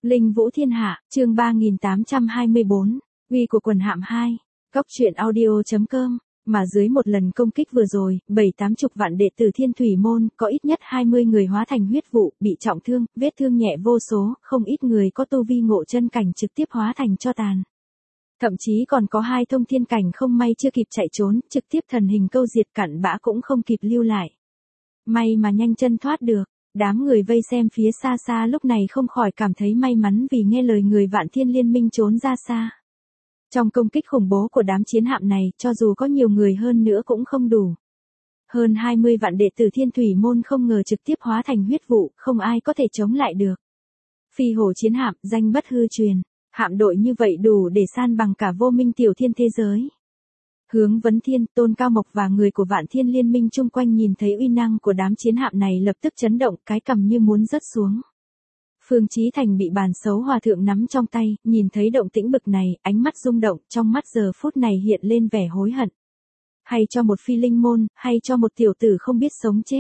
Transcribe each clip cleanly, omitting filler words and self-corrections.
Linh Vũ Thiên Hạ, chương 3824, uy của quần hạm 2, Cóc truyện audio.com, mà dưới một lần công kích vừa rồi, 7-80 vạn đệ tử Thiên Thủy Môn, có ít nhất 20 người hóa thành huyết vụ, bị trọng thương, vết thương nhẹ vô số, không ít người có tu vi ngộ chân cảnh trực tiếp hóa thành tro tàn. Thậm chí còn có 2 thông thiên cảnh không may chưa kịp chạy trốn, trực tiếp thần hình câu diệt cặn bã cũng không kịp lưu lại. May mà nhanh chân thoát được. Đám người vây xem phía xa xa lúc này không khỏi cảm thấy may mắn vì nghe lời người Vạn Thiên Liên Minh trốn ra xa. Trong công kích khủng bố của đám chiến hạm này, cho dù có nhiều người hơn nữa cũng không đủ. Hơn 20 vạn đệ tử Thiên Thủy Môn không ngờ trực tiếp hóa thành huyết vụ, không ai có thể chống lại được. Phi hổ chiến hạm, danh bất hư truyền, hạm đội như vậy đủ để san bằng cả vô minh tiểu thiên thế giới. Hướng Vấn Thiên, Tôn Cao Mộc và người của Vạn Thiên Liên Minh chung quanh nhìn thấy uy năng của đám chiến hạm này lập tức chấn động, cái cằm như muốn rớt xuống. Phương Chí Thành bị bàn xấu hòa thượng nắm trong tay, nhìn thấy động tĩnh bực này, ánh mắt rung động, trong mắt giờ phút này hiện lên vẻ hối hận. Hay cho một phi linh môn, hay cho một tiểu tử không biết sống chết.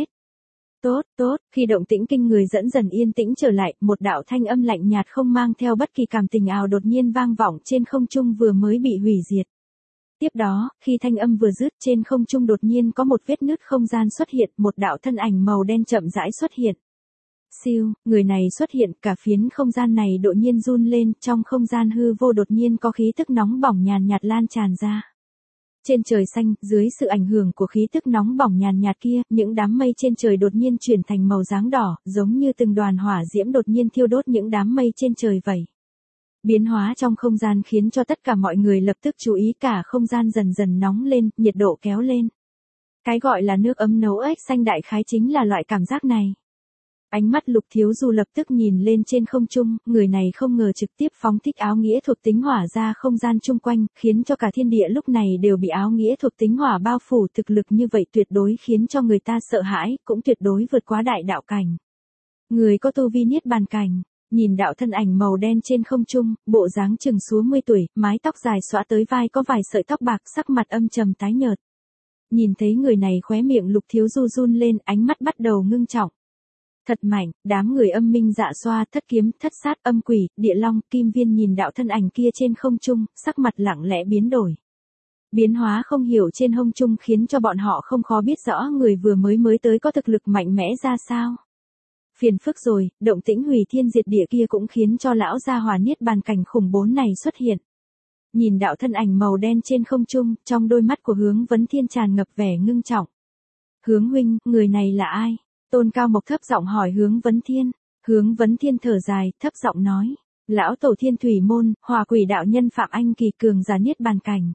Tốt, khi động tĩnh kinh người dẫn dần yên tĩnh trở lại, một đạo thanh âm lạnh nhạt không mang theo bất kỳ cảm tình nào đột nhiên vang vọng trên không trung vừa mới bị hủy diệt. Tiếp đó, khi thanh âm vừa dứt trên không trung đột nhiên có một vết nứt không gian xuất hiện, một đạo thân ảnh màu đen chậm rãi xuất hiện. Siêu, người này xuất hiện, cả phiến không gian này đột nhiên run lên, trong không gian hư vô đột nhiên có khí tức nóng bỏng nhàn nhạt lan tràn ra. Trên trời xanh, dưới sự ảnh hưởng của khí tức nóng bỏng nhàn nhạt kia, những đám mây trên trời đột nhiên chuyển thành màu dáng đỏ, giống như từng đoàn hỏa diễm đột nhiên thiêu đốt những đám mây trên trời vậy. Biến hóa trong không gian khiến cho tất cả mọi người lập tức chú ý, cả không gian dần dần nóng lên, nhiệt độ kéo lên. Cái gọi là nước ấm nấu ếch xanh đại khái chính là loại cảm giác này. Ánh mắt Lục Thiếu Du lập tức nhìn lên trên không trung, người này không ngờ trực tiếp phóng thích áo nghĩa thuộc tính hỏa ra không gian chung quanh, khiến cho cả thiên địa lúc này đều bị áo nghĩa thuộc tính hỏa bao phủ, thực lực như vậy tuyệt đối khiến cho người ta sợ hãi, cũng tuyệt đối vượt quá đại đạo cảnh. Người có tu vi niết bàn cảnh. Nhìn đạo thân ảnh màu đen trên không trung, bộ dáng chừng 60 tuổi, mái tóc dài xõa tới vai có vài sợi tóc bạc, sắc mặt âm trầm tái nhợt. Nhìn thấy người này khóe miệng Lục Thiếu Du run lên, ánh mắt bắt đầu ngưng trọng. Thật mạnh, đám người âm minh dạ xoa, thất kiếm, thất sát, âm quỷ, địa long, kim viên nhìn đạo thân ảnh kia trên không trung, sắc mặt lặng lẽ biến đổi. Biến hóa không hiểu trên không trung khiến cho bọn họ không khó biết rõ người vừa mới tới có thực lực mạnh mẽ ra sao. Phiền phức rồi, động tĩnh hủy thiên diệt địa kia cũng khiến cho lão gia hỏa niết bàn cảnh khủng bố này xuất hiện. Nhìn đạo thân ảnh màu đen trên không trung, trong đôi mắt của Hướng Vấn Thiên tràn ngập vẻ ngưng trọng. Hướng huynh, người này là ai? Tôn Cao Mộc thấp giọng hỏi Hướng Vấn Thiên. Hướng Vấn Thiên thở dài, thấp giọng nói. Lão tổ Thiên Thủy Môn, Hỏa Quỷ đạo nhân Phạm Anh Kỳ cường giả niết bàn cảnh.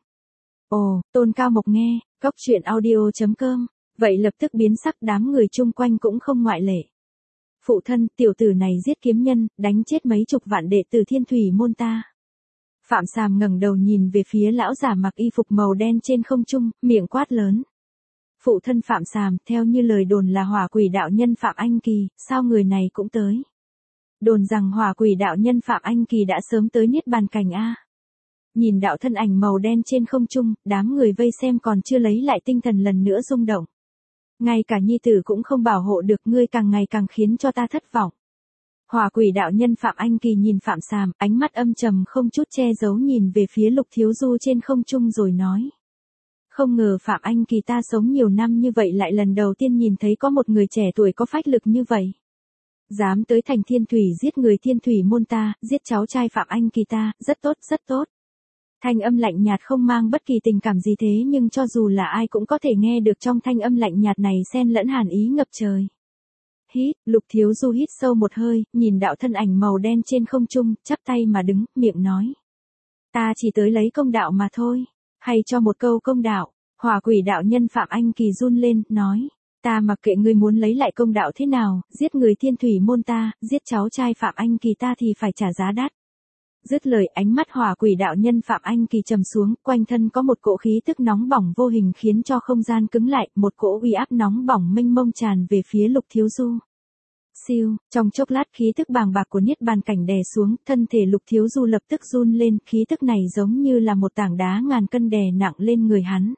Ồ, Tôn Cao Mộc nghe, Cóc truyện audio.com, vậy lập tức biến sắc, đám người chung quanh cũng không ngoại lệ. Phụ thân, tiểu tử này giết kiếm nhân, đánh chết mấy chục vạn đệ tử Thiên Thủy Môn ta. Phạm Sàm ngẩng đầu nhìn về phía lão giả mặc y phục màu đen trên không trung, miệng quát lớn. Phụ thân Phạm Sàm, theo như lời đồn là Hỏa Quỷ đạo nhân Phạm Anh Kỳ, sao người này cũng tới? Đồn rằng Hỏa Quỷ đạo nhân Phạm Anh Kỳ đã sớm tới niết bàn cảnh a. Nhìn đạo thân ảnh màu đen trên không trung, đám người vây xem còn chưa lấy lại tinh thần lần nữa rung động. Ngay cả nhi tử cũng không bảo hộ được, ngươi càng ngày càng khiến cho ta thất vọng. Hỏa Quỷ đạo nhân Phạm Anh Kỳ nhìn Phạm Sàm, ánh mắt âm trầm không chút che giấu nhìn về phía Lục Thiếu Du trên không trung rồi nói. Không ngờ Phạm Anh Kỳ ta sống nhiều năm như vậy lại lần đầu tiên nhìn thấy có một người trẻ tuổi có phách lực như vậy. Dám tới thành Thiên Thủy giết người Thiên Thủy Môn ta, giết cháu trai Phạm Anh Kỳ ta, rất tốt, rất tốt. Thanh âm lạnh nhạt không mang bất kỳ tình cảm gì thế nhưng cho dù là ai cũng có thể nghe được trong thanh âm lạnh nhạt này xen lẫn hàn ý ngập trời. Hít, Lục Thiếu Du hít sâu một hơi, nhìn đạo thân ảnh màu đen trên không trung, chắp tay mà đứng, miệng nói. Ta chỉ tới lấy công đạo mà thôi, hay cho một câu công đạo. Hỏa Quỷ đạo nhân Phạm Anh Kỳ run lên, nói. Ta mặc kệ ngươi muốn lấy lại công đạo thế nào, giết người Thiên Thủy Môn ta, giết cháu trai Phạm Anh Kỳ ta thì phải trả giá đắt. Dứt lời, ánh mắt Hỏa Quỷ đạo nhân Phạm Anh Kỳ trầm xuống, quanh thân có một cỗ khí tức nóng bỏng vô hình khiến cho không gian cứng lại, một cỗ uy áp nóng bỏng mênh mông tràn về phía Lục Thiếu Du. Siêu, trong chốc lát khí tức bàng bạc của niết bàn cảnh đè xuống, thân thể Lục Thiếu Du lập tức run lên, khí tức này giống như là một tảng đá ngàn cân đè nặng lên người hắn.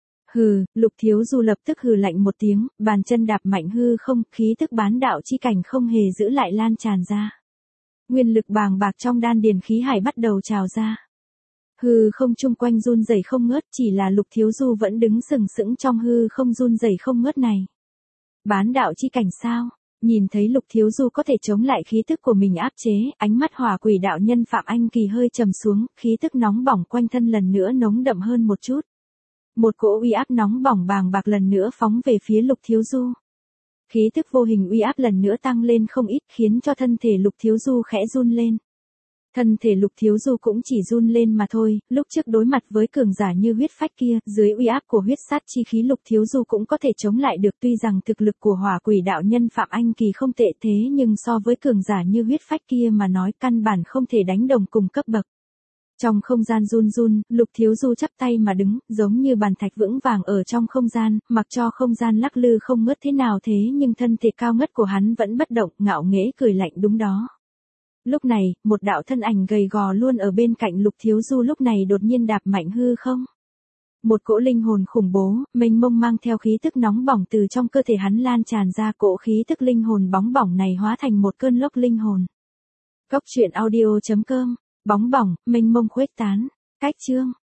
Hừ, Lục Thiếu Du lập tức hừ lạnh một tiếng, bàn chân đạp mạnh hư không, khí tức bán đạo chi cảnh không hề giữ lại lan tràn ra. Nguyên lực bàng bạc trong đan điền khí hải bắt đầu trào ra. Hư không chung quanh run rẩy không ngớt, chỉ là Lục Thiếu Du vẫn đứng sừng sững trong hư không run rẩy không ngớt này. Bán đạo chi cảnh sao? Nhìn thấy Lục Thiếu Du có thể chống lại khí tức của mình áp chế, ánh mắt hỏa quỷ đạo nhân Phạm Anh Kỳ hơi trầm xuống, khí tức nóng bỏng quanh thân lần nữa nóng đậm hơn một chút. Một cỗ uy áp nóng bỏng bàng bạc lần nữa phóng về phía Lục Thiếu Du. Khí tức vô hình uy áp lần nữa tăng lên không ít, khiến cho thân thể Lục Thiếu Du khẽ run lên. Thân thể Lục Thiếu Du cũng chỉ run lên mà thôi, lúc trước đối mặt với cường giả như huyết phách kia, dưới uy áp của huyết sát chi khí Lục Thiếu Du cũng có thể chống lại được, tuy rằng thực lực của hỏa quỷ đạo nhân Phạm Anh Kỳ không tệ thế nhưng so với cường giả như huyết phách kia mà nói căn bản không thể đánh đồng cùng cấp bậc. Trong không gian run run, Lục Thiếu Du chắp tay mà đứng, giống như bàn thạch vững vàng ở trong không gian, mặc cho không gian lắc lư không ngớt thế nào thế nhưng thân thể cao ngất của hắn vẫn bất động, ngạo nghễ cười lạnh đúng đó. Lúc này, một đạo thân ảnh gầy gò luôn ở bên cạnh Lục Thiếu Du lúc này đột nhiên đạp mạnh hư không. Một cỗ linh hồn khủng bố, mênh mông mang theo khí tức nóng bỏng từ trong cơ thể hắn lan tràn ra, cỗ khí tức linh hồn bóng bỏng này hóa thành một cơn lốc linh hồn. Cốc truyện audio.com, bóng bỏng, mênh mông khuếch tán. Cách chương